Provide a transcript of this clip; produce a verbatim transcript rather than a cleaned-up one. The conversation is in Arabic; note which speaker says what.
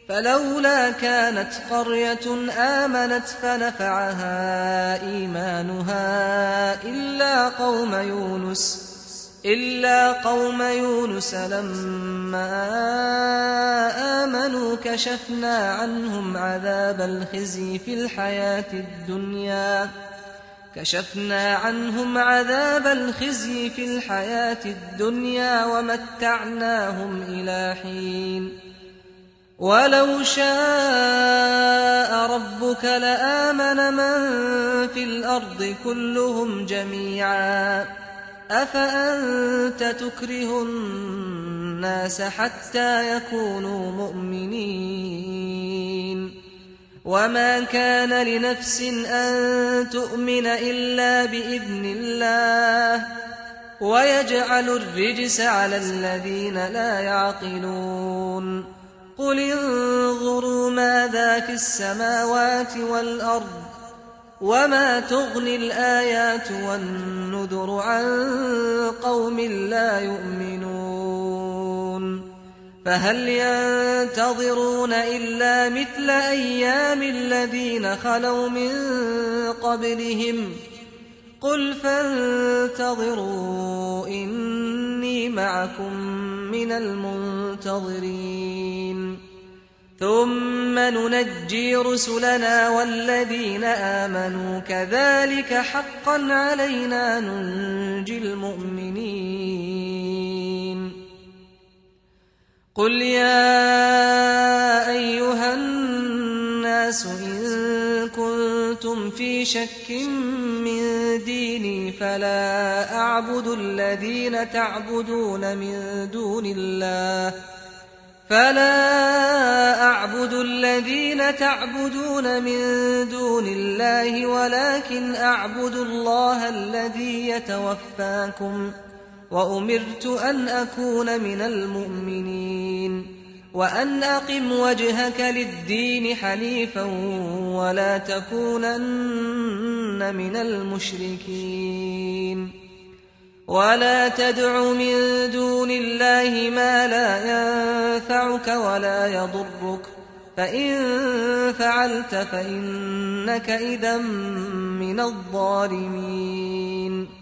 Speaker 1: فلولا كانت قرية آمنت فنفعها إيمانها إلا قوم يونس إلا قوم يونس لما آمنوا كشفنا عنهم عذاب الخزي في الحياة الدنيا كشفنا عنهم عذاب الخزي في الحياة الدنيا ومتعناهم إلى حين ولو شاء ربك لآمن من في الأرض كلهم جميعا أفأنت تكره الناس حتى يكونوا مؤمنين وما كان لنفس أن تؤمن إلا بإذن الله ويجعل الرجس على الذين لا يعقلون قل انظروا ماذا في السماوات والأرض وما تغني الآيات والنذر عن قوم لا يؤمنون فهل ينتظرون إلا مثل أيام الذين خلوا من قبلهم قل فانتظروا إني معكم من المنتظرين ثم ننجي رسلنا والذين آمنوا كذلك حقا علينا ننجي المؤمنين قل يا أيها الناس إن كنتم في شك من ديني فلا أعبد الذين تعبدون من دون الله فلا أعبد الذين تعبدون من دون الله ولكن أعبد الله الذي يتوفاكم وأمرت أن أكون من المؤمنين وأن أقم وجهك للدين حنيفا ولا تكونن من المشركين ولا تدع من دون الله ما لا ينفعك ولا يضرك فإن فعلت فإنك إذا من الظالمين